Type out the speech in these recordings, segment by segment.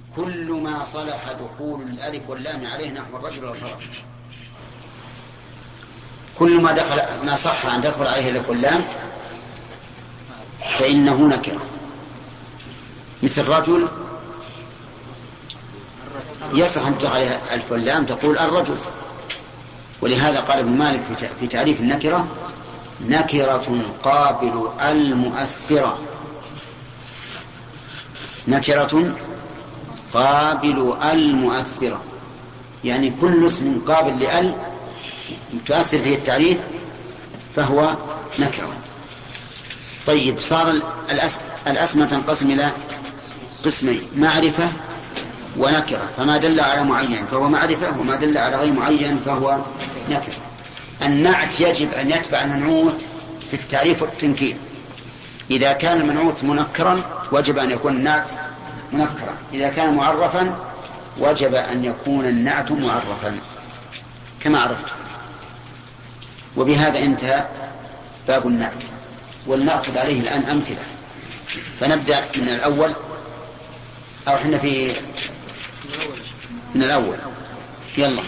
كل ما صلح دخول الألف واللام عليه نحو الرجل والفرس. كل ما صح أن تدخل عليه الألف واللام فإنه نكرة. مثل الرجل يصح أن تدخل عليه الألف واللام تقول الرجل. ولهذا قال ابن مالك في تعريف النكرة: نكرة قابل المؤثرة. نكرة قابل المؤثرة، يعني كل اسم قابل لأل تؤثر فيه التعريف فهو نكرة. طيب، صار الأسماء تنقسم إلى قسمين: معرفة ونكرة. فما دل على معين فهو معرفة، وما دل على غير معين فهو نكرة. النعت يجب أن يتبع المنعوت في التعريف والتنكير. إذا كان المنعوت منكرا وجب أن يكون النعت منكرا، إذا كان معرفا وجب أن يكون النعت معرفا كما عرفت. وبهذا انتهى باب النعت، ولنأخذ عليه الآن أمثلة. فنبدأ من الأول، أو احنا من الأول. يلا.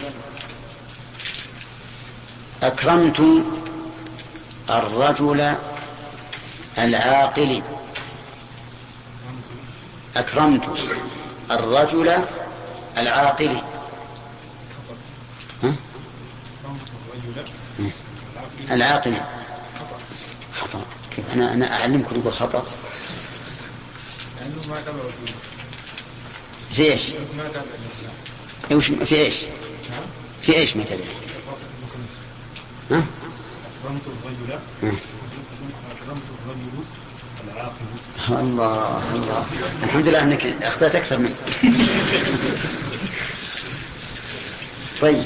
أكرمت الرجل العاقل. أكرمت الرجل العاقل. العاقل خطأ. كيف أنا أعلمكم نقول خطأ؟ في إيش؟ في إيش؟ في إيش ما تبع؟ ها؟ أكرمت الرجل العاقل. الله الله، الحمد لله أنك أخطأت أكثر مني. طيب،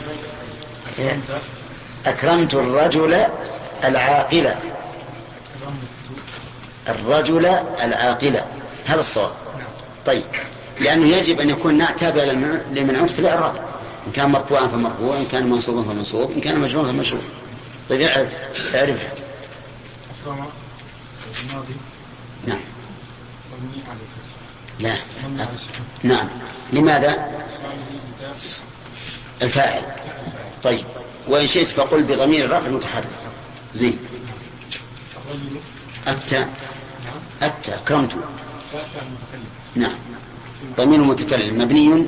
أكرمت الرجل العاقل. الرجل العاقل هذا الصواب. طيب، لأنه يجب أن يكون نعت تابع للمنعوت في الإعراب، إن كان مرفوعا فمرفوع، إن كان منصوبا فمنصوب، إن كان مجرورا فمجرور. طيب، اعرف. نعم. لا. نعم. لماذا؟ الفاعل. طيب، وإن شئت فقل بضمير الرفع المتحرك. زين. أتى كرمت. نعم. ضمير المتكلم مبني.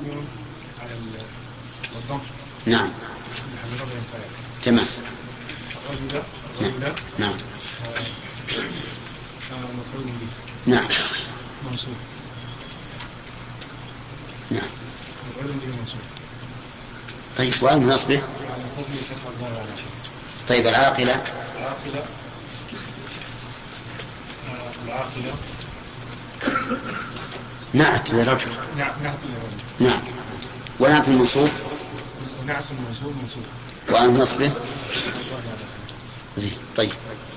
نعم. تمام. نعم. نعم. نعم. طيب، وأن نصبه. طيب، العاقلة. نعت للرجل. نعم. ونعت المنصوب. وأن نصبه. طيب،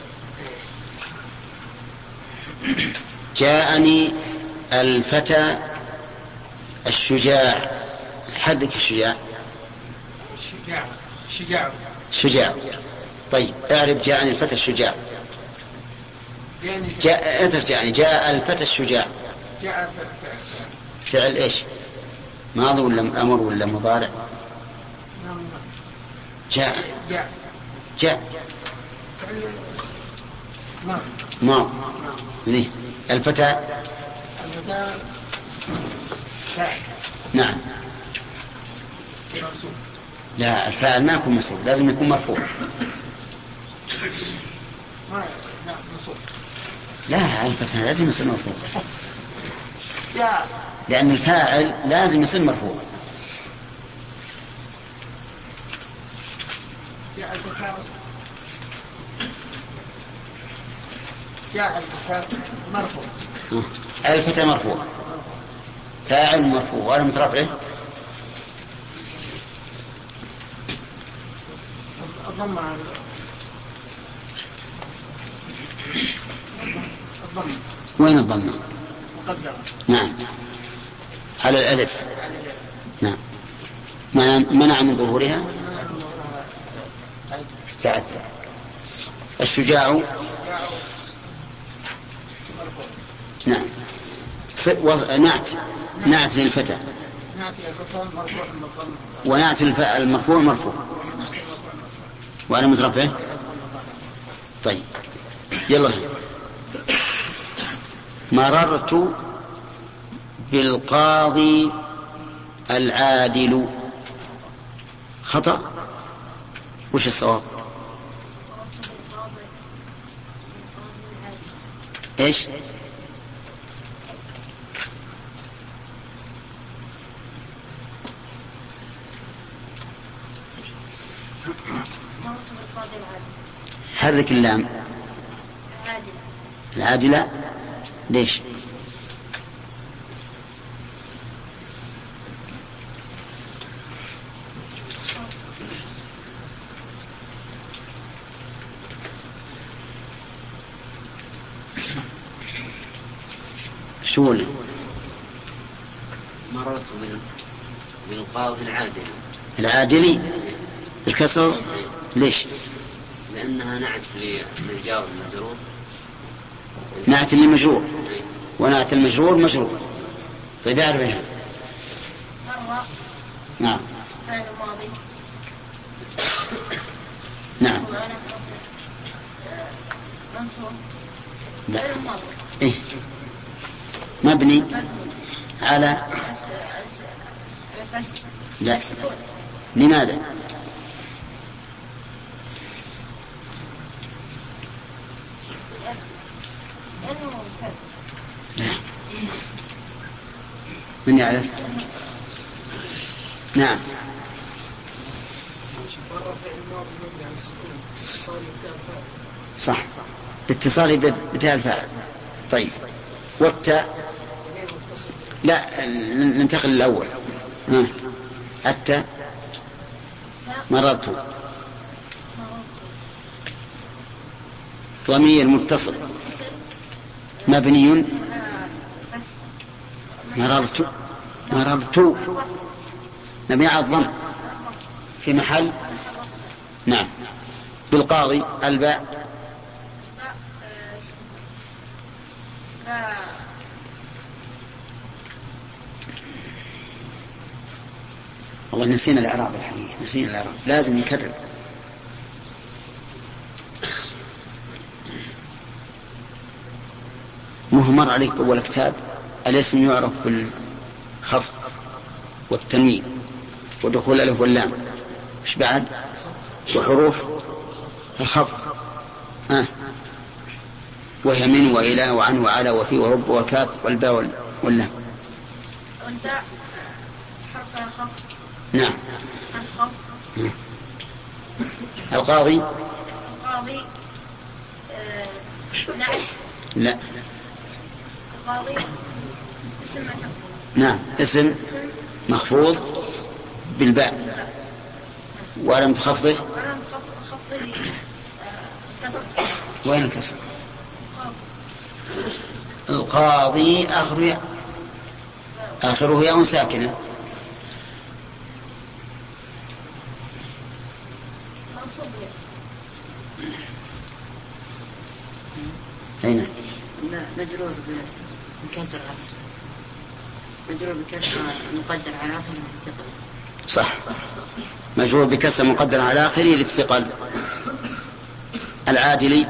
جاءني الفتى الشجاع. حدك الشجاع. شجاع. طيب، اعرف جاءني الفتى الشجاع. جاء الفتى الشجاع. فعل ايش؟ ماضي ولا امر ولا مضارع؟ جاء ماضي. زين. الفتى. نعم. لا، الفاعل ما يكون مسؤول، لازم يكون مرفوع. لا، الفتى لازم يصير مرفوع، لأن الفاعل لازم يصير مرفوع. الفتى مرفوع، فاعل مرفوع، وعلى مترفعه وين الضمة؟ مقدرة. نعم، على الألف. نعم، منع من ظهورها استعذر. الشجاع. نعم. نعت نعت للفتى، ونعت المرفوع مرفوع وعلى مترفعه. طيب يلا. مررت بالقاضي العادل. خطأ. وش الصواب؟ ايش؟ حرك اللام. العادلة. ليش؟ شو مررت بالقاضي العادل. العادلي بالكسر. ليش؟ لأنها نعت للجار المجرور. نعت للمجرور، ونعت المجرور مجرور. طيب اعرفها. مرة. نعم. فعل ماضي. نعم. منصوب. لا. فعل ماضي. إيه؟ مبني على. لا. لماذا؟ لا. من يعرف؟ نعم. صح، الاتصال بتاء الفاعل. طيب والتاء. لا، ننتقل للأول. التاء. مررت. ضمير متصل مبني. مررت مبني على الضم في محل. نعم. بالقاضي الباء. والله نسينا الإعراب الحقيقة، نسينا الإعراب، لازم نكرر. مهمر عليك أول كتاب. الاسم يعرف بالخفض والتنوين ودخول الألف واللام. إيش بعد؟ وحروف الخفض. وهي من وإلى وعن وعلى وفي ورب وكاف والباء واللام. والباء حرف الخفض. نعم. الخفض. القاضي. نعت. لا. القاضي اسم مفعول. نعم، اسم مخفوض بالباء. وعلامة خفضه. كسر. وين الكسر؟ القاضي آخره ياء ساكنة. أين؟ مجرور بكسر. مجرور بكسر مقدر على آخره للثقل. صح، مجرور بكسر مقدر على آخره للثقل. العادلي.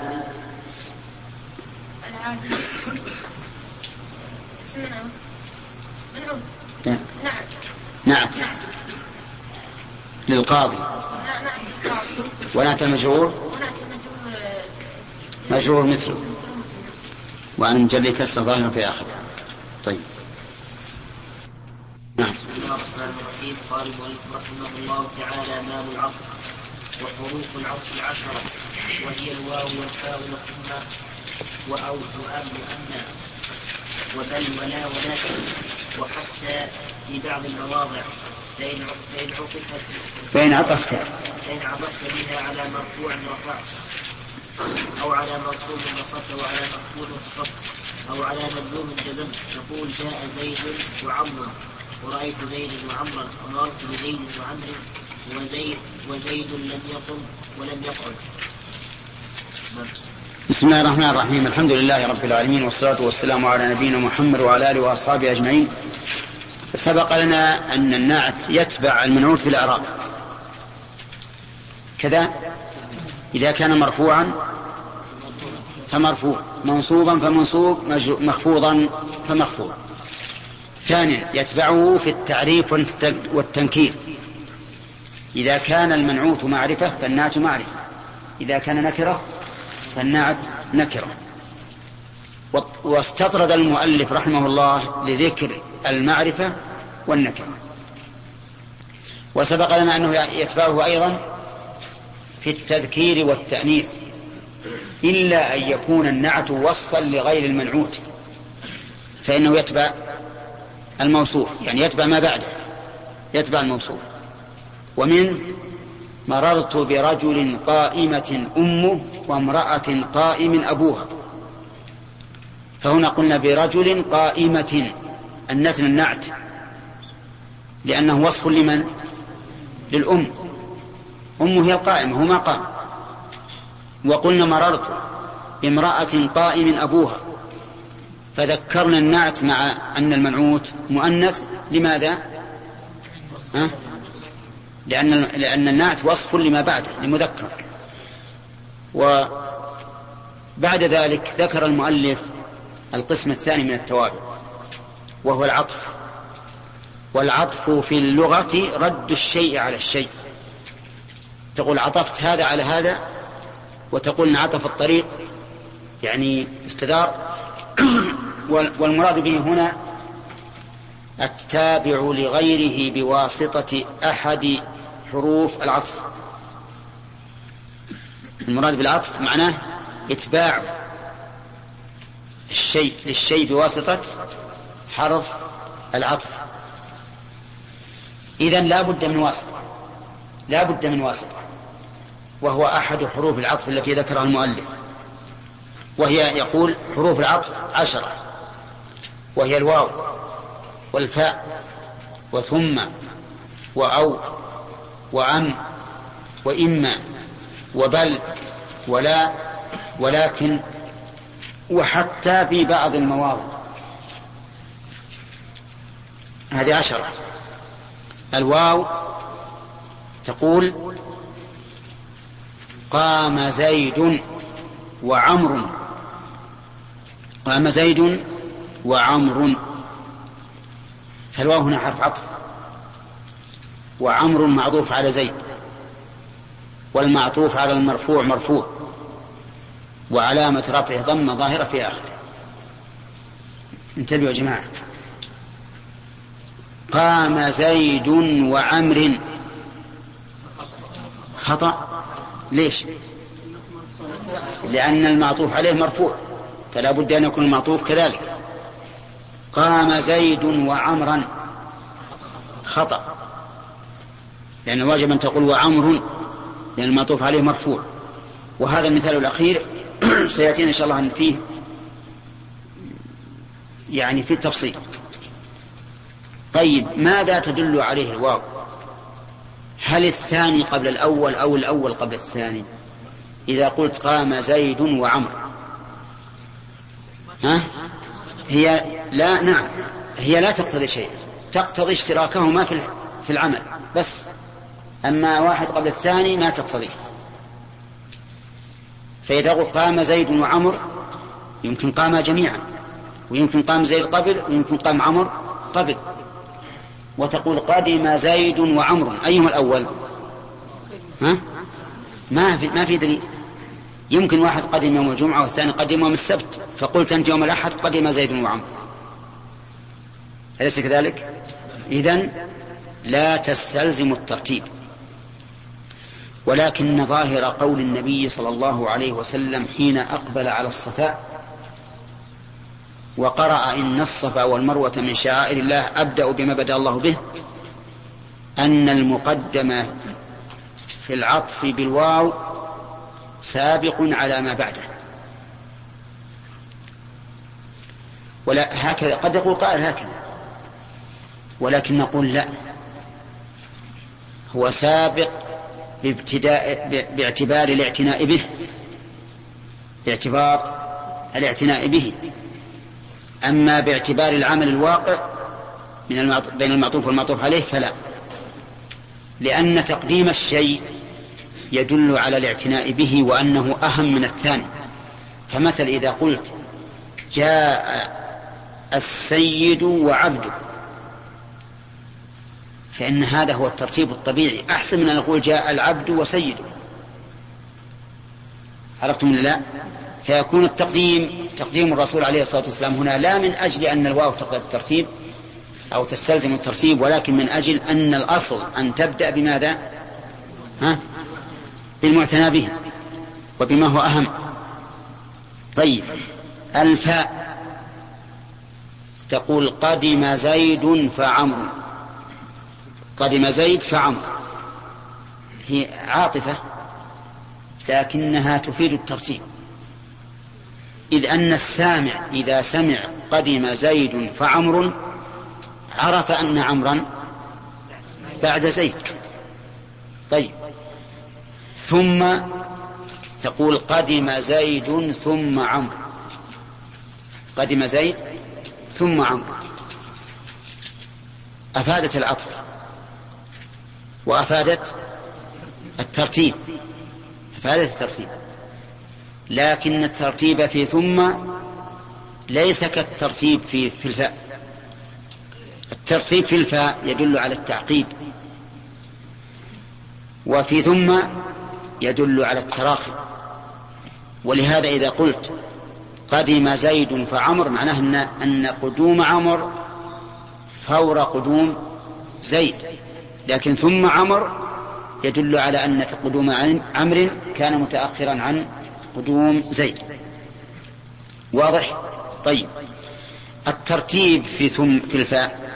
اسم منعوت. نعت للقاضي. ونعت المجرور مجرور مثله، وأنا مجري كسر ظاهر في آخر. طيب. نعم. بسم الله الرحمن الرحيم. قال المؤلف رحمه الله تعالى: باب العطف. وحروف العطف 10، وهي الواو والفاء وثم وأو وأب وأما وبل ولا ولكن وحتى في بعض المواضع. فإن عطفت بها على مرفوع رفعت، أو على منصوب نصبت، وعلى مخفوض خفضت، أو على مجزوم جزمت. تقول: جاء زيد وعمر، ورأيت زيد وعمرا، ومررت بزيد وعمر، وزيد لم يقم ولم يقعد. بسم الله الرحمن الرحيم. الحمد لله رب العالمين، والصلاة والسلام على نبينا محمد وعلى آله وأصحابه أجمعين. سبق لنا أن النعت يتبع المنعوت في الإعراب كذا، إذا كان مرفوعا فمرفوع، منصوبا فمنصوب، مخفوضا فمخفوض. ثانيا يتبعه في التعريف والتنكير، إذا كان المنعوت معرفة فالنعت معرفة، إذا كان نكرة فالنعت نكرة. واستطرد المؤلف رحمه الله لذكر المعرفة والنكرة. وسبق لنا أنه يتبعه أيضا في التذكير والتأنيث، إلا أن يكون النعت وصفا لغير المنعوت فإنه يتبع الموصوف، يعني يتبع ما بعده، يتبع الموصوف. ومن مررت برجل قائمة أمه وامرأة قائم أبوها، فهنا قلنا برجل قائمة النتن النعت لأنه وصف لمن؟ للأم، أمه هي القائمة، هو ما قام. وقلنا مررت بامرأة قائم أبوها، فذكرنا النعت مع أن المنعوت مؤنث. لماذا؟ لأن النعت وصف لما بعده لمذكر. وبعد ذلك ذكر المؤلف القسم الثاني من التوابع وهو العطف. والعطف في اللغة رد الشيء على الشيء، تقول عطفت هذا على هذا، وتقول انعطف الطريق يعني استدار. والمراد به هنا التابع لغيره بواسطة أحد حروف العطف. المراد بالعطف معناه إتباع الشيء للشيء بواسطة حرف العطف. إذن لا بد من واسطة، لا بد من واسطة، وهو أحد حروف العطف التي ذكرها المؤلف، وهي يقول حروف العطف 10، وهي الواو والفاء وثم وأو وعم وإما وبل ولا ولكن وحتى في بعض المواضع. هذه 10. الواو تقول قام زيد وعمر، قام زيد وعمر، فالواو هنا حرف عطف، وعمر معطوف على زيد، والمعطوف على المرفوع مرفوع، وعلامة رفعه ضمة ظاهرة في آخره. انتبهوا يا جماعة، قام زيد وعمر خطأ. ليش؟ لأن المعطوف عليه مرفوع، فلا بد أن يكون المعطوف كذلك. قام زيد وعمرا خطأ، لأن واجب أن تقول وعمر، لأن المعطوف عليه مرفوع. وهذا المثال الأخير سيأتينا إن شاء الله أن فيه يعني في التفصيل. طيب، ماذا تدل عليه الواو؟ هل الثاني قبل الأول أو الأول قبل الثاني؟ إذا قلت قام زيد وعمر، هي لا، نعم، هي لا تقتضي شيء، تقتضي اشتراكهما في العمل بس، أما واحد قبل الثاني ما تقتضي. فإذا قلت قام زيد وعمر يمكن قام جميعا، ويمكن قام زيد قبل، ويمكن قام عمر قبل. وتقول قدم زيد وعمر، أيهما الأول؟ ما في دليل. يمكن واحد قدم يوم الجمعة والثاني قدم يوم السبت، فقلت أنت يوم الأحد قدم زيد وعمر، أليس كذلك؟ إذن لا تستلزم الترتيب. ولكن ظاهر قول النبي صلى الله عليه وسلم حين أقبل على الصفاء وقرأ إن الصفا والمروة من شعائر الله أبدأ بما بدأ الله به، أن المقدم في العطف بالواو سابق على ما بعده. ولا هكذا، قد يقول قائل هكذا، ولكن نقول لا، هو سابق باعتبار الاعتناء به، باعتبار الاعتناء به. أما باعتبار العمل الواقع بين المعطوف والمعطوف عليه فلا، لأن تقديم الشيء يدل على الاعتناء به وأنه أهم من الثاني. فمثل إذا قلت جاء السيد وعبده فإن هذا هو الترتيب الطبيعي، أحسن من أن نقول جاء العبد وسيده. عرفتم ولا لا؟ فيكون تقديم الرسول عليه الصلاة والسلام هنا لا من أجل أن الواو تقتضي الترتيب أو تستلزم الترتيب، ولكن من أجل أن الأصل أن تبدأ بماذا؟ بالمعتنى به وبما هو أهم. طيب، الفاء تقول قدم زيد فعمر. قدم زيد فعمر هي عاطفة لكنها تفيد الترتيب، إذ أن السامع إذا سمع قدم زيد فعمر عرف أن عمرا بعد زيد. طيب، ثم تقول قدم زيد ثم عمرو. قدم زيد ثم عمرو أفادت العطف وأفادت الترتيب، لكن الترتيب في ثم ليس كالترتيب في الفاء. الترتيب في الفاء يدل على التعقيب، وفي ثم يدل على التراخي. ولهذا إذا قلت قدم زيد فعمر معناه أن قدوم عمر فور قدوم زيد، لكن ثم عمر يدل على أن قدوم عمرو كان متأخرا عن قدوم زيد. واضح؟ طيب، الترتيب في الفاء،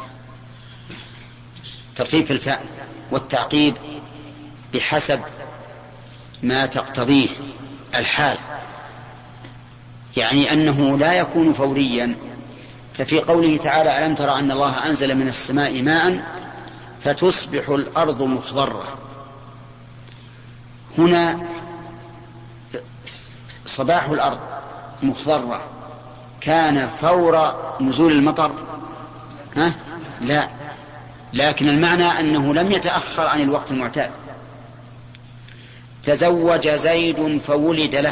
ترتيب في الفاء والتعقيب بحسب ما تقتضيه الحال، يعني أنه لا يكون فوريا. ففي قوله تعالى ألم ترى أن الله أنزل من السماء ماء فتصبح الأرض مخضرة، هنا صباح الأرض مخضرة كان فور نزول المطر؟ لا، لكن المعنى أنه لم يتأخر عن الوقت المعتاد. تزوج زيد فولد له،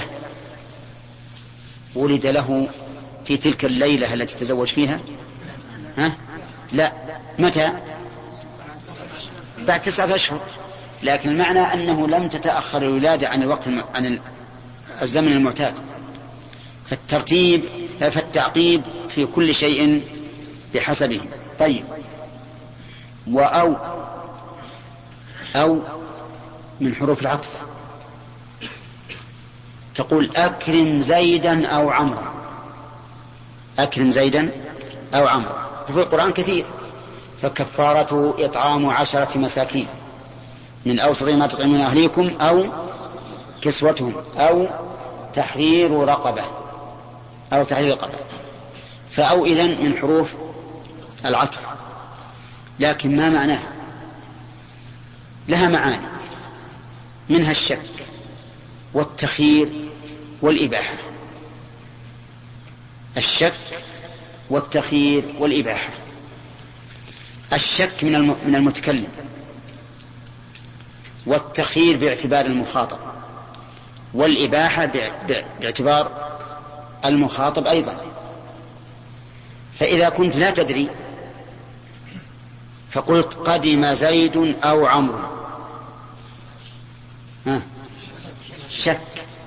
ولد له في تلك الليلة التي تزوج فيها؟ لا، متى؟ بعد 9 أشهر، لكن المعنى أنه لم تتأخر الولادة عن الوقت عن الزمن المعتاد. فالتعقيب في كل شيء بحسبه. طيب، أو من حروف العطف تقول أكرم زيدا أو عمرا. أكرم زيدا أو عمرا وفي القرآن كثير. فكفارته إطعام 10 مساكين من أوسط ما تطعمون أهليكم أو كسوتهم أو تحرير رقبة فأو إذن من حروف العطف، لكن ما معناها؟ لها معاني، منها الشك والتخيير والإباحة. الشك والتخيير والإباحة. الشك من المتكلم، والتخيير باعتبار المخاطب، والإباحة باعتبار المخاطب أيضا. فإذا كنت لا تدري فقلت قدم زيد أو عمرو، شك.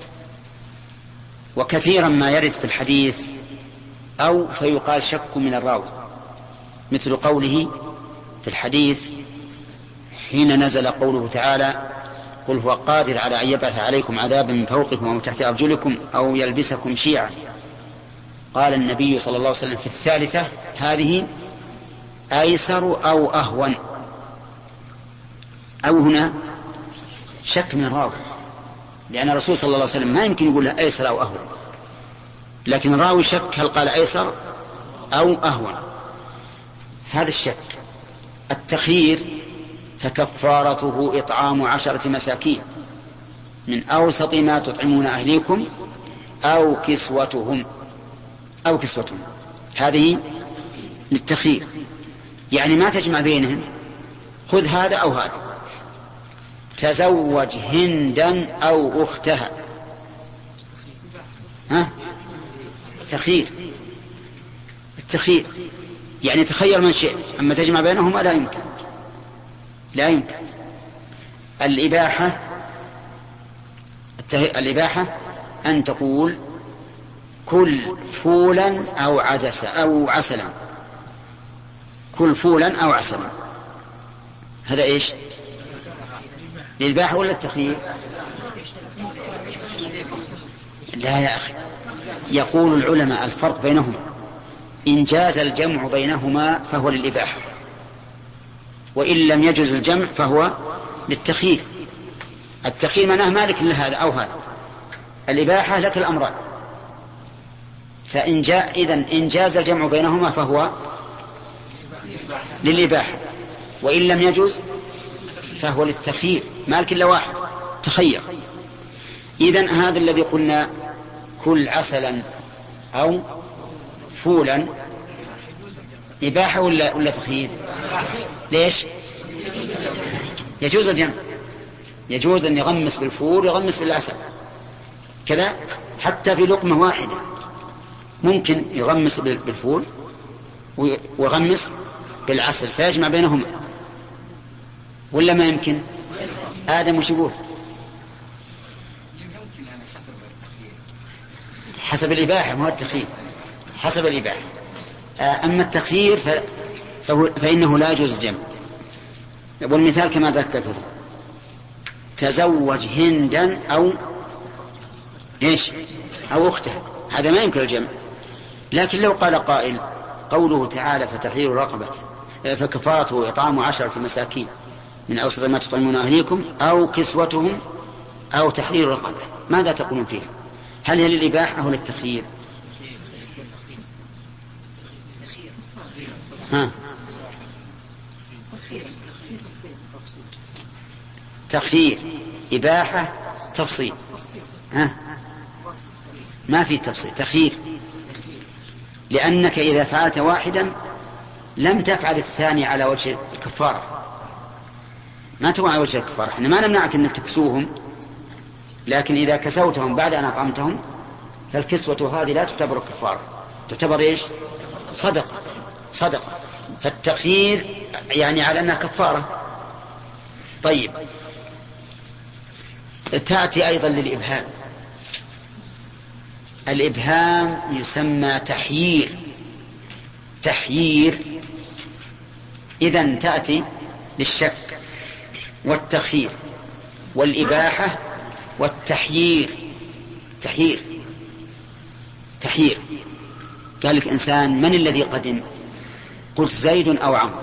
وكثيرا ما يرد في الحديث أو فيقال شك من الراوي، مثل قوله في الحديث حين نزل قوله تعالى قل هو قادر على أن يبعث عليكم عذابا من فوقكم ومن تحت أرجلكم أو يلبسكم شيعا. قال النبي صلى الله عليه وسلم في الثالثة هذه أيسر أو أهون. أو هنا شك من الراوي، لأن الرسول صلى الله عليه وسلم ما يمكن يقول أيسر أو أهون، لكن الراوي شك هل قال أيسر أو أهون. هذا الشك. التخيير فكفارته إطعام 10 مساكين من أوسط ما تطعمون أهليكم أو كسوتهم. هذه للتخيير. يعني ما تجمع بينهم، خذ هذا أو هذا. تزوج هندا أو أختها، تخيير، التخيير يعني تخير من شئت، أما تجمع بينهما لا يمكن، لا يمكن. الإباحة أن تقول كل فولا أو عدسا أو عسلا، كل فولا أو عسلا، هذا إيش؟ الإباحة ولا التخيير؟ لا يا أخي، يقول العلماء الفرق بينهما، إن جاز الجمع بينهما فهو للإباحة، وإن لم يجوز الجمع فهو للتخيير. التخيير معناه مالك لهذا أو هذا، الإباحة لك الأمران. إن جاز الجمع بينهما فهو للإباحة، وإن لم يجوز فهو للتخيير، مالك إلا واحد، تخير. إذن هذا الذي قلنا كل عسلا أو فولا إباحة ولا تخيير؟ ليش؟ يجوز الجمع، يجوز أن يغمس بالفول ويغمس بالعسل كذا، حتى في لقمة واحدة ممكن يغمس بالفول ويغمس بالعسل فيجمع بينهما، ولا ما يمكن؟ آدم وش يقول؟ حسب الإباحة، ما هو التخيير، حسب الإباحة. أما التخيير فإنه لا يجوز الجمع. والمثال كما ذكرته، تزوج هندا أو إيش؟ أو أخته، هذا ما يمكن الجمع. لكن لو قال قائل قوله تعالى فتحرير رقبة فكفارته إطعام 10 مساكين من أوسط ما تطعمون أهليكم أو كسوتهم أو تحرير رقبة، ماذا تقولون فيها؟ هل هي للإباحة أو للتخيير؟ تخيير، إباحة، تفصيل. ما في تفصيل، تخيير، لأنك إذا فعلت واحدا لم تفعل الثاني على وجه الكفارة، ما تكون على وجه الكفارة. احنا ما نمنعك أنك تكسوهم، لكن إذا كسوتهم بعد أن أطعمتهم فالكسوة هذه لا تعتبر كفارة، تعتبر إيش؟ صدقة. فالتخيير يعني على أنها كفارة. طيب، تأتي أيضا للإبهام. الإبهام يسمى تحيير، إذن تأتي للشك والتخيير والإباحة والتحيير. تحيير قال لك إنسان من الذي قدم؟ قلت زيد أو عمرو،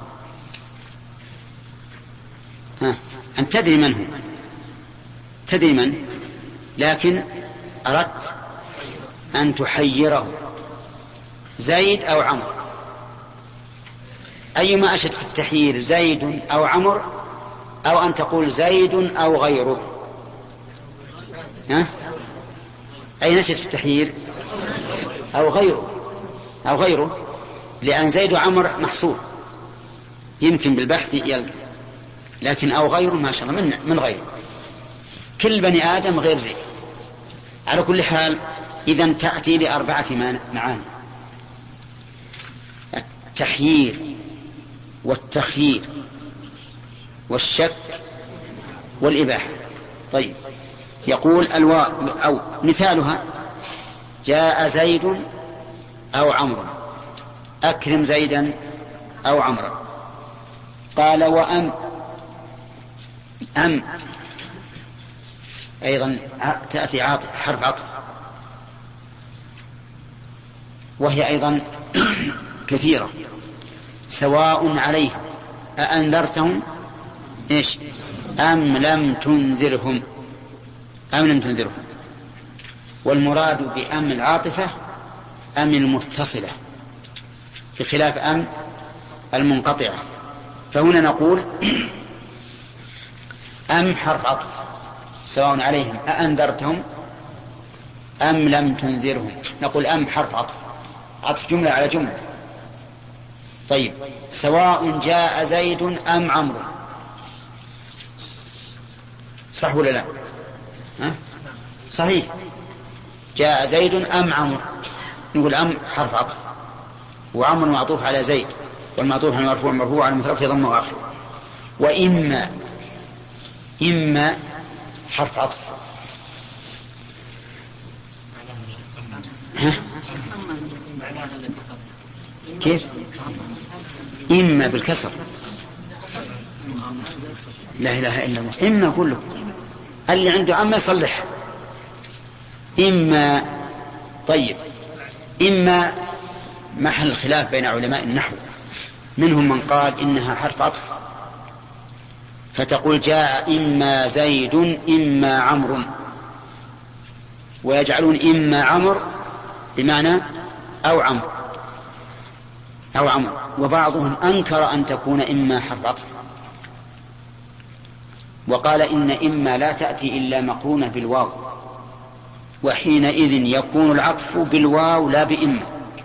أن تدري من هو، تدري من، لكن أردت أن تحيره، زيد أو عمرو، أيما أشد في التحيير، زيد أو عمرو، أو أن تقول زيد أو غيره؟ أي نشد في التحيير؟ أو غيره، لأن زيد وعمر محصور يمكن بالبحث يلقى، لكن أو غيره ما شاء الله من غيره، كل بني آدم غير زيد. على كل حال إذن تأتي لأربعة معاني: التحيير والتخيير والشك والإباحة. طيب، يقول أو مثالها: جاء زيد أو عمرو، أكرم زيدا أو عمرا. قال أم أيضا تأتي حرف عطف، وهي أيضا كثيرة. سواء عليهم أأنذرتهم إيش أم لم تنذرهم، والمراد بأم العاطفة أم المتصلة، بخلاف أم المنقطعة. فهنا نقول أم حرف عطف، سواء عليهم أأنذرتهم أم لم تنذرهم. نقول أم حرف عطف جملة على جملة. طيب، سواء جاء زيد أم عمرو، صح ولا لا؟ صحيح، جاء زيد أم عمرو، نقول أم حرف عطف، وعمرو معطوف على زيد، والمعطوف على المرفوع مرفوع على المثنى في ضم وآخر. وإما حرف عطف. كيف؟ إما بالكسر، لا إله إلا الله. إما أقول له اللي عنده أما يصلح. إما، طيب، إما محل الخلاف بين علماء النحو، منهم من قال إنها حرف عطف، فتقول جاء إما زيد إما عمرو، ويجعلون إما عمرو بمعنى أو عمرو، وبعضهم أنكر أن تكون إما حرف عطف، وقال إن إما لا تأتي إلا مقرونة بالواو، وحينئذ يكون العطف بالواو لا بإما.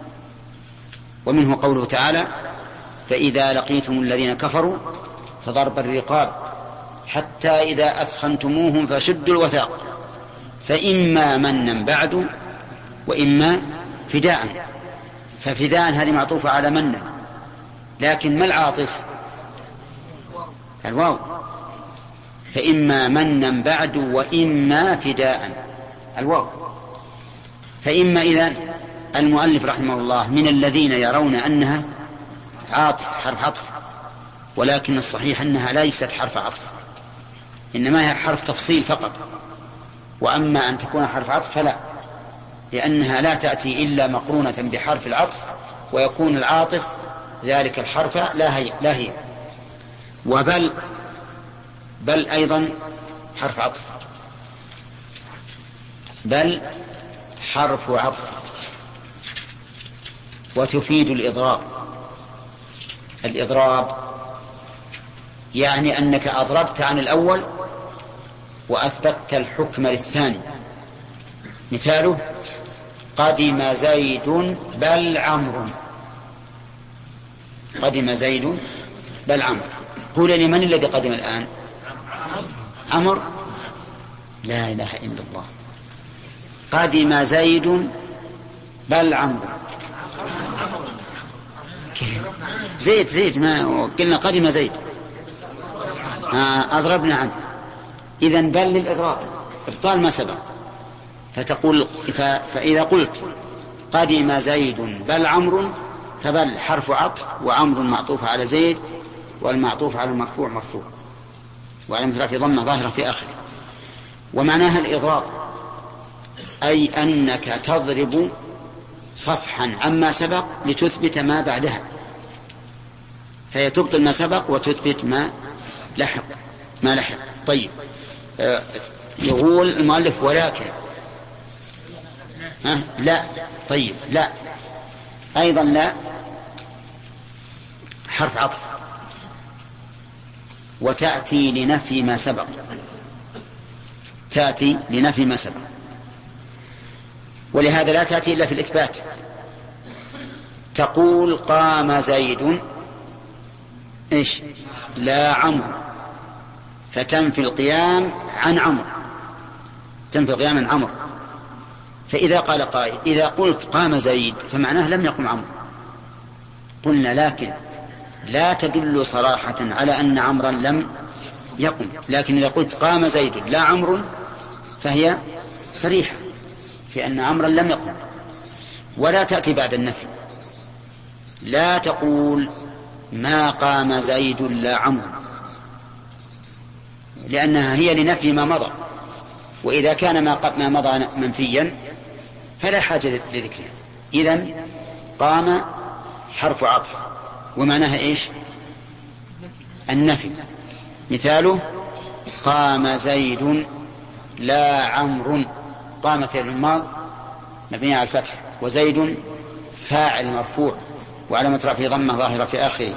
ومنه قوله تعالى فإذا لقيتم الذين كفروا فضرب الرقاب حتى إذا أثخنتموهم فشدوا الوثاق فإما منا بعد وإما فداء. ففداء هذه معطوفة على منا، لكن ما العاطف؟ الواو. فإما منا بعد وإما فداء، الواو. فإما إذن المؤلف رحمه الله من الذين يرون أنها عاطف، حرف عطف، ولكن الصحيح أنها ليست حرف عطف، إنما هي حرف تفصيل فقط. وأما أن تكون حرف عطف فلا، لأنها لا تأتي إلا مقرونة بحرف العطف، ويكون العاطف ذلك الحرف لا هي. بل أيضا حرف عطف، بل حرف عطف، وتفيد الإضراب يعني أنك أضربت عن الأول وأثبتت الحكم للثاني. مثاله قدم زيد بل عمرو، قدم زيد بل عمرو. قول لي من الذي قدم الآن؟ عمرو؟ لا إله إلا الله. قدم زيد بل عمرو. زيد ما قلنا قدم زيد، أضربنا عنه. إذن بل للإضراب، إبطال ما سبق. فتقول فإذا قلت قدم زيد بل عمرو، فبل حرف عطف، وعمرو معطوف على زيد، والمعطوف على المرفوع مرفوع، وعلى في ضمة ظاهرة في آخره. ومعناها الإضراب أي أنك تضرب صفحا عما سبق لتثبت ما بعدها، فهي تبطل ما سبق وتثبت ما لحق. طيب، يقول المؤلف ولكن لا. طيب، لا أيضا لا حرف عطف، وتأتي لنفي ما سبق، تأتي لنفي ما سبق، ولهذا لا تأتي إلا في الإثبات. تقول قام زيد إيش؟ لا عمرو، فتنفي القيام عن عمرو، تنفي القيام عن عمرو. فإذا قال قائل إذا قلت قام زيد فمعناه لم يقم عمرو، قلنا لكن لا تدل صراحة على أن عمرا لم يقم، لكن إذا قلت قام زيد لا عمرو فهي صريحة في أن عمرا لم يقم. ولا تأتي بعد النفي، لا تقول ما قام زيد لا عمرو، لأنها هي لنفي ما مضى، وإذا كان ما مضى منفيا فلا حاجة لذكرها. إذن قام حرف عطف، ومعناها إيش؟ النفي. مثاله قام زيد لا عمرو، قام فعل الماضي مبني على الفتح، وزيد فاعل مرفوع وعلامة رفعه ضمة ظاهرة في آخره.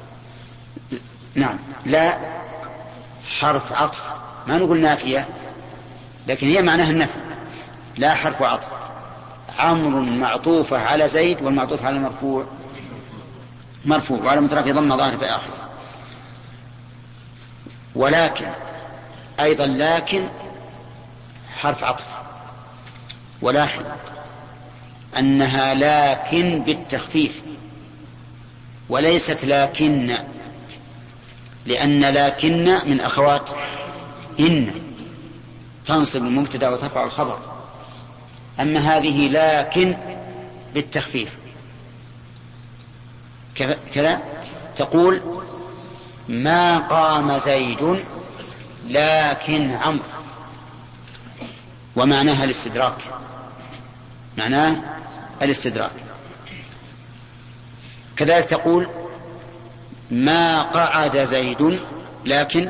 نعم، لا حرف عطف، ما نقول نافية، لكن هي معناها النفي. لا حرف عطف، عمرو معطوفة على زيد، والمعطوف على المرفوع مرفوع وعلامة رفعه ضمة ظاهرة في آخره. ولكن أيضا لكن حرف عطف، ولاحظ أنها لكن بالتخفيف وليست لكن، لأن لكن من أخوات إن تنصب المبتدأ وترفع الخبر، أما هذه لكن بالتخفيف كذا تقول ما قام زيد لكن عمرو، ومعناها الاستدراك، معناه الاستدراك. كذلك تقول ما قعد زيد لكن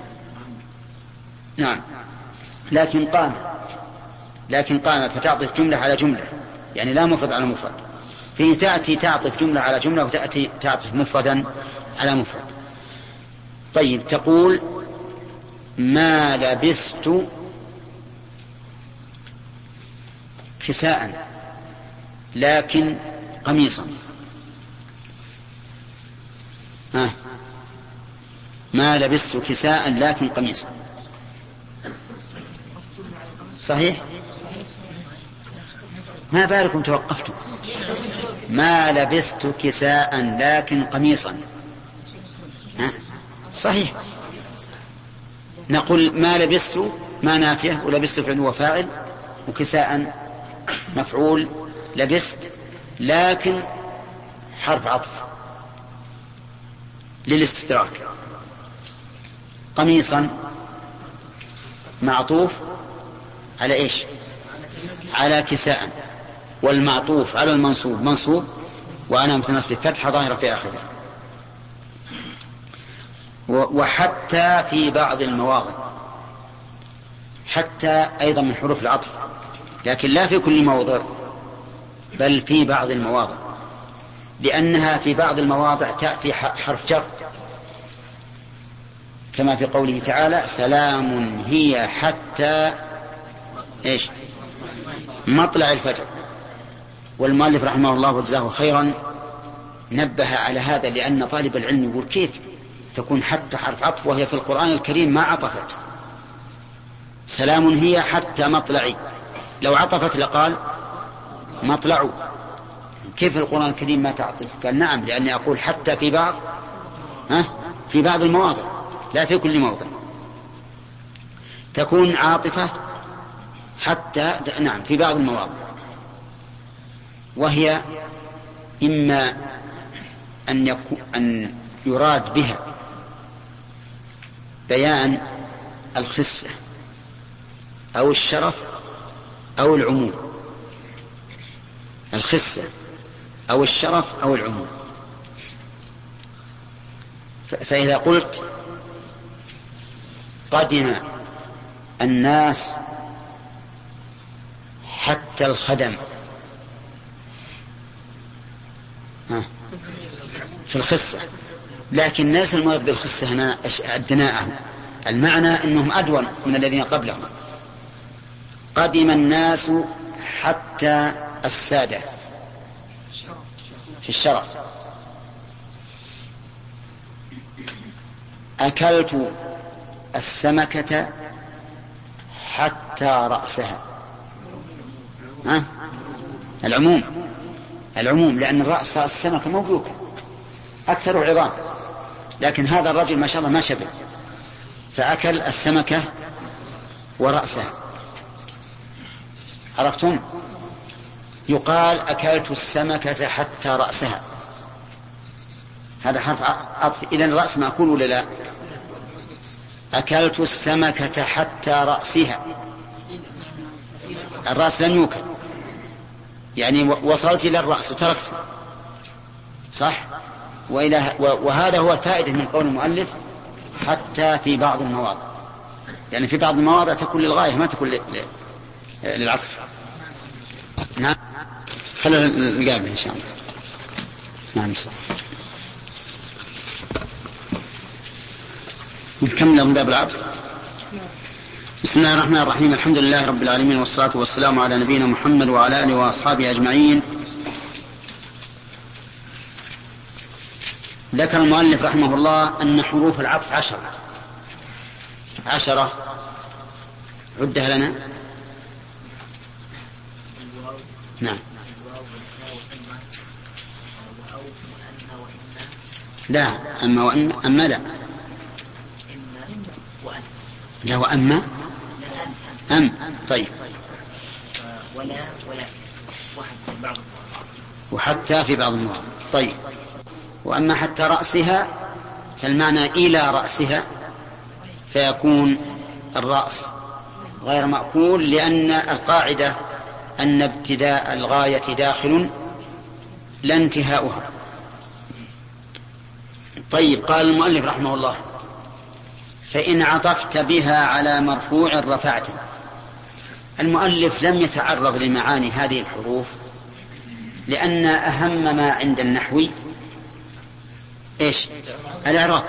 نعم لكن قام، لكن قام، فتعطف جملة على جملة، يعني لا مفرد على مفرد. فيه تأتي تعطف جملة على جملة، وتأتي تعطف مفردا على مفرد. طيب تقول ما لبست كساء لكن قميصا. ما لبست كساء لكن قميصا، صحيح؟ ما بالكم توقفتم؟ ما لبست كساء لكن قميصا، صحيح. نقول ما لبست ما نافية، ولبست فعل وفاعل، وكساء مفعول، لبست لكن حرف عطف للاستدراك. قميصا معطوف على ايش؟ على كساء، والمعطوف على المنصوب منصوب، وعلامة نصب فتحة ظاهرة في آخره. وحتى في بعض المواضع، حتى أيضا من حروف العطف، لكن لا في كل موضع، بل في بعض المواضع، لأنها في بعض المواضع تأتي حرف جر، كما في قوله تعالى سلام هي حتى إيش؟ مطلع الفجر. والمؤلف رحمه الله وجزاه خيرا نبه على هذا، لأن طالب العلم يقول كيف تكون حتى حرف عطف وهي في القرآن الكريم ما عطفت؟ سلام هي حتى مطلعي، لو عطفت لقال مطلع. كيف القرآن الكريم ما تعطف؟ قال نعم، لأني أقول حتى في بعض في بعض المواضع، لا في كل موضع تكون عاطفة حتى، نعم في بعض المواضع، وهي إما أن يراد بها بيان الخصة أو الشرف أو العموم، الخصة أو الشرف أو العموم. فإذا قلت قدم الناس حتى الخدم في الخصة، لكن الناس المراد بالخصة هنا أدناءهم، المعنى أنهم أدون من الذين قبلهم. قدم الناس حتى السادة في الشرف. أكلت السمكة حتى رأسها، العموم، لأن الرأس السمكة موجودة أكثر عظام، لكن هذا الرجل ما شاء الله ما شبه، فأكل السمكة ورأسها. عرفتم؟ يقال أكلت السمكة حتى رأسها، هذا حرف عطف، إذن الرأس مأكول ولا لا؟ أكلت السمكة حتى رأسها، الرأس لم يوكل، يعني وصلت إلى الرأس وتركت، صح؟ وهذا هو الفائدة من قول المؤلف حتى في بعض المواضع، يعني في بعض المواضع تكون للغاية ما تكون للعطف. نعم، خلينا نقابل إن شاء الله. نعم، نكمل من باب العطف. بسم الله الرحمن الرحيم، الحمد لله رب العالمين، والصلاة والسلام على نبينا محمد وعلى آله وأصحابه أجمعين. ذكر المؤلف رحمه الله أن حروف العطف 10 عدها لنا. نعم. لا أما وإن أما لا لا وأما طيب وحتى في بعض المواضع. طيب وأما حتى رأسها فالمعنى إلى رأسها فيكون الرأس غير مأكول، لأن القاعدة أن ابتداء الغاية داخل لا انتهاؤها. طيب قال المؤلف رحمه الله: فإن عطفت بها على مرفوع رفعته. المؤلف لم يتعرض لمعاني هذه الحروف، لأن أهم ما عند النحوي إيش؟ الإعراب.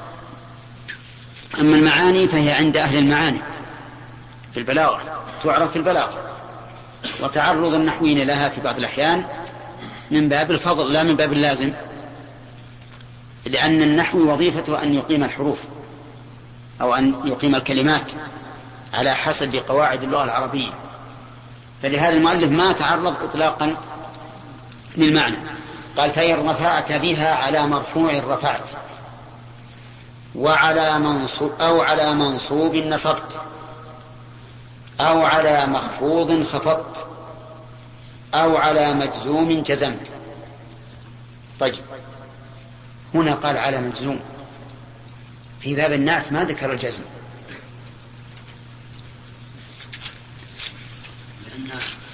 أما المعاني فهي عند أهل المعاني في البلاغة، تعرف في البلاغة، وتعرض النحويين لها في بعض الأحيان من باب الفضل لا من باب اللازم، لأن النحو وظيفته أن يقيم الحروف أو أن يقيم الكلمات على حسب قواعد اللغة العربية. فلهذا المؤلف ما تعرض إطلاقا للمعنى. قال: فإن رفعت بها على مرفوع رفعت، وعلى منصوب أو على منصوب نصبت، أو على مخفوض خفضت، أو على مجزوم جزمت. طيب هنا قال على مجزوم، في باب النعت ما ذكر الجزم. لأن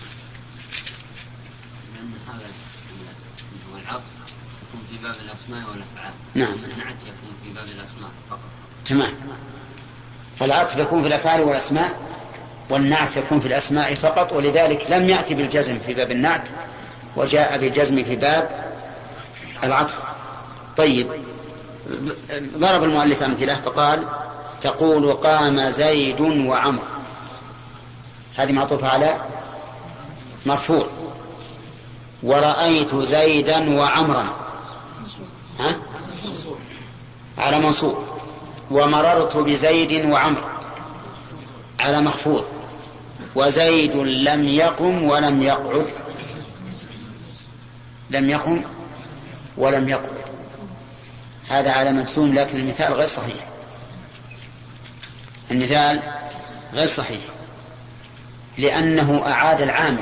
هذا هو العطف يكون في باب الأسماء والأفعال. نعم. النعت يكون في باب الأسماء فقط. تمام. فالعطف يكون في الأفعال والأسماء، والنعت يكون في الأسماء فقط، ولذلك لم يأتي بالجزم في باب النعت وجاء بالجزم في باب العطف. طيب ضرب المؤلف أمثلة فقال: تقول قام زيد وعمر، هذه معطوفة على مرفوع. ورأيت زيدا وعمرا على منصوب. ومررت بزيد وعمر على مخفوض. وزيد لم يقم ولم يقعد، لم يقم ولم يقعد، هذا على مجزوم، لكن المثال غير صحيح. المثال غير صحيح لأنه أعاد العامل،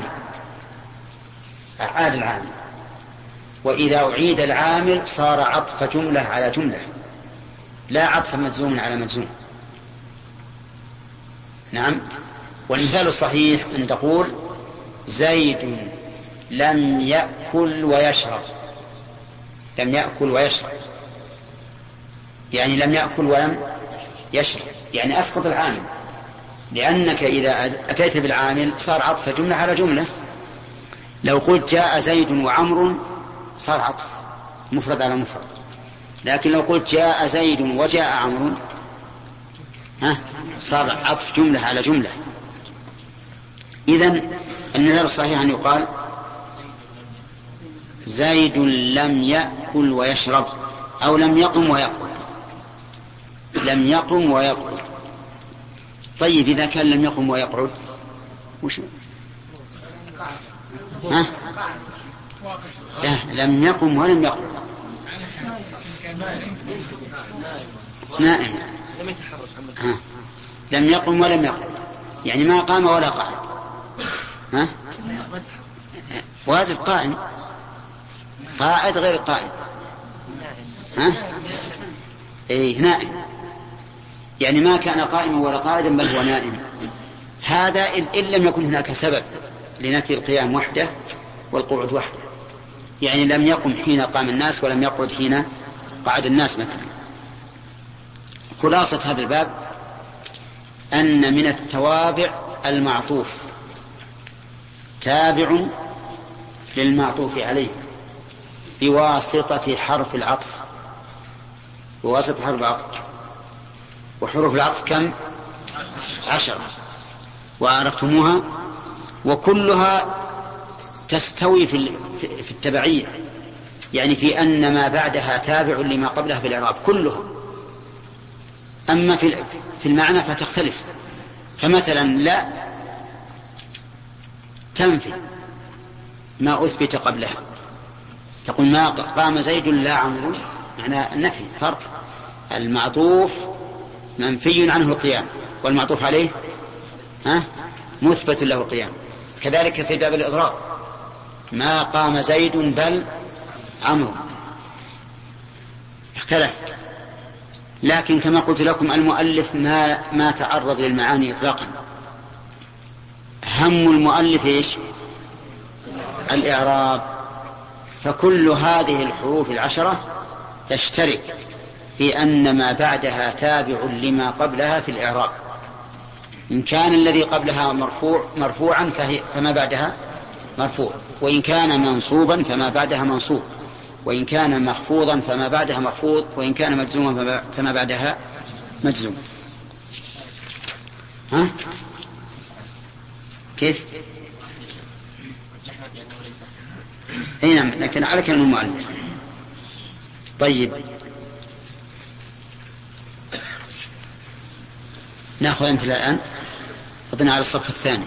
وإذا أعيد العامل صار عطف جملة على جملة، لا عطف مجزوم على مجزوم. نعم. والمثال الصحيح أن تقول: زيد لم يأكل ويشرب. لم يأكل ويشرب يعني لم يأكل ولم يشرب، يعني أسقط العامل، لأنك إذا أتيت بالعامل صار عطف جملة على جملة. لو قلت جاء زيد وعمر صار عطف مفرد على مفرد، لكن لو قلت جاء زيد وجاء عمرو صار عطف جملة على جملة. إذن المثال الصحيح أن يقال: زيد لم يأكل ويشرب، أو لم يقم ويقعد. لم يقم ويقعد. طيب إذا كان لم يقم ويقعد وش؟ لا، لم يقم ولم يقعد، نائم. لم يقم ولم يقعد يعني ما قام ولا قعد. واجب قائم، قاعد غير قائم. إيه نائم، يعني ما كان قائما ولا قاعدا بل هو نائم. هذا إن لم يكن هناك سبب لنفي القيام وحده والقعود وحده، يعني لم يقم حين قام الناس ولم يقعد حين قعد الناس مثلا. خلاصة هذا الباب أن من التوابع المعطوف تابع للمعطوف عليه بواسطة حرف العطف، بواسطة حرف العطف. وحروف العطف كم؟ 10 وعرفتموها، وكلها تستوي في التبعية، يعني في أن ما بعدها تابع لما قبلها في الإعراب كلها. أما في المعنى فتختلف. فمثلا لا تنفي ما أثبت قبلها، تقول ما قام زيد لا عمرو، معنى النفي فرق. المعطوف منفي عنه القيام، والمعطوف عليه مثبت له القيام. كذلك في باب الإضراب ما قام زيد بل عمرو، اختلف. لكن كما قلت لكم المؤلف ما تعرض للمعاني إطلاقا. هم المؤلف إيش؟ الإعراب. فكل هذه الحروف 10 تشترك في أن ما بعدها تابع لما قبلها في الإعراب. إن كان الذي قبلها مرفوعا فما بعدها مرفوع، وإن كان منصوبا فما بعدها منصوب، وإن كان مخفوضا فما بعدها مخفوض، وإن كان مجزوما فما بعدها مجزوم. كيف؟ اي نعم، لكن على كلام المؤلف. طيب ناخذ أنت الآن أظن على الصف الثاني.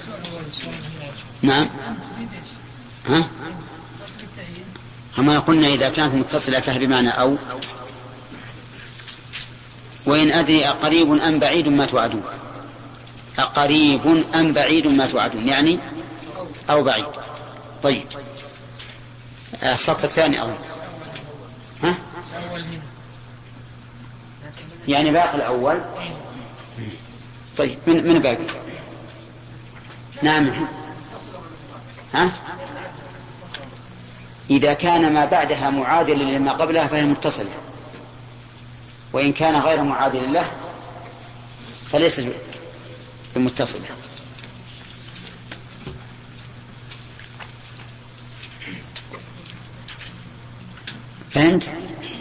نعم. كما قلنا إذا كانت متصلة فهي بمعنى أو. وإن أدري أقريب أم بعيد ما توعدون. أقريب أم بعيد ما توعدون يعني أو بعيد. طيب الصف الثاني أظن يعني باقي الأول. طيب من باقي؟ نعم. إذا كان ما بعدها معادل لما قبلها فهي متصلة، وإن كان غير معادل له فليس بمتصلة. فهمت؟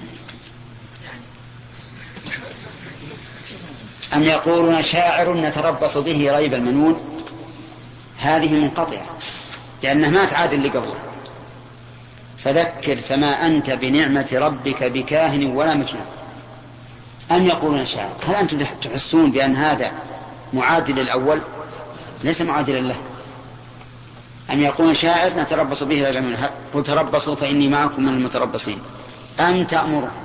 أم يقولون شاعر نتربص به ريب المنون، هذه منقطعة لأنها ما تعادل لقبلها. فذكر فما أنت بنعمة ربك بكاهن ولا مجنون. أم يقولون شاعر، هل أنتم تحسون بأن هذا معادل الأول؟ ليس معادلا له. أم يقولون شاعر نتربص به ريب المنون، قل تربصوا فإني معكم من المتربصين. أم تأمرهم،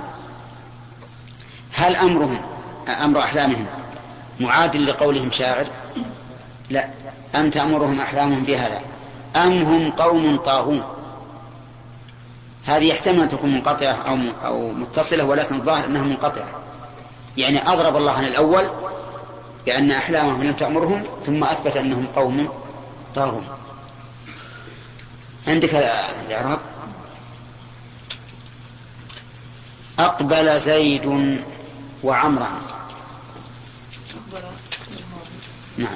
هل أمرهم أمر أحلامهم معادل لقولهم شاعر؟ لا. أم تأمرهم أحلامهم بهذا أم هم قوم طاغون. هذه يحتمل أن تكون منقطعة أو متصلة، ولكن الظاهر أنها منقطعة. يعني أضرب الله عن الأول بأن أحلامهم لم تأمرهم، ثم أثبت أنهم قوم طاغون. عندك الإعراب. أقبل زيد وعمرا. نعم.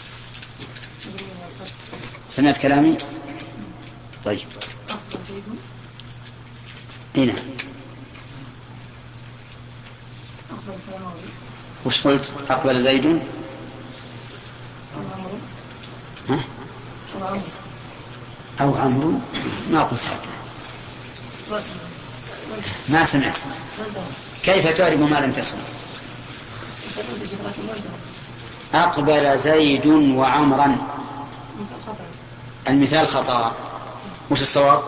سمعت كلامي؟ طيب. هنا وش قلت؟ أقبل زيد أو عمرو. ما قلت هذا، ما سمعت. كيف تعرف ما لم تسمع؟ أقبل زيد وعمرا، المثال خطأ. وش الصواب؟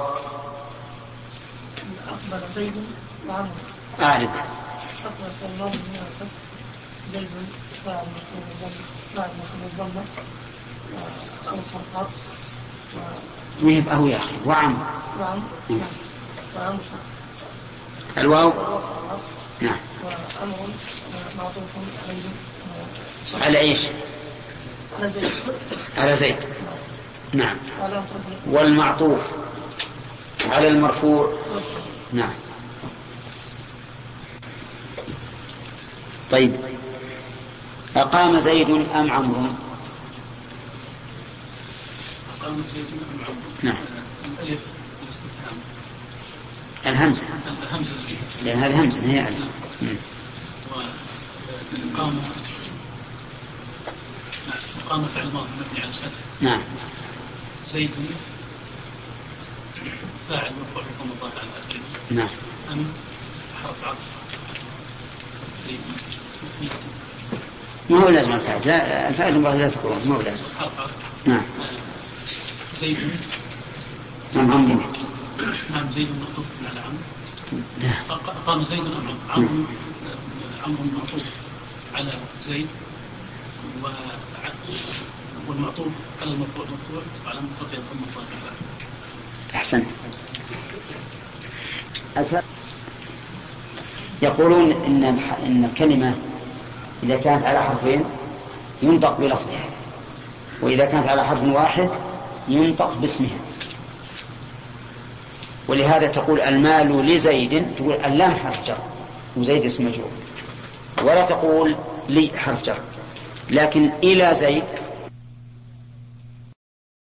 أقبل زيد وعمرا. أعرف. أقبل الله من الفتح زيد فاعل مفعول الضمة أو الخطأ مهب أهو يا أخي. وعمر الواو. نعم. وأمر معطوف على إيش؟ على زيد. نعم. والمعطوف على المرفوع. نعم. طيب أقام زيد أم عمرو؟ أقام زيد أم عمرو. نعم. الألف الاستفهام. الهمزة. الهمزة الاستفهام. لأن هذه همزة هي ألف. وقام فعل ماضي مبني على الفتح. نعم. زيد فاعل مرفوع بضم الظاهر على آخره. نعم. أم حرف عطف. ما هو لازم الفاعل، لا الفاعل المباشر لا تقولون ما هو لازم. حرف عطف. نعم. زيد. نعم عمرو. نعم زيد معطوف على عمرو. نعم. قام زيد أم عمرو. عمرو معطوف على زيد والمعطوف على المرفوع مرفوع وعلى مرفوع يضم الظاهر على آخره. أحسن. يقولون إن الكلمة إذا كانت على حرفين ينطق بلفظها، وإذا كانت على حرف واحد ينطق باسمها. ولهذا تقول المال لزيد، تقول اللام حرف جر وزيد اسم مجرور، ولا تقول لي حرف جر. لكن إلى زيد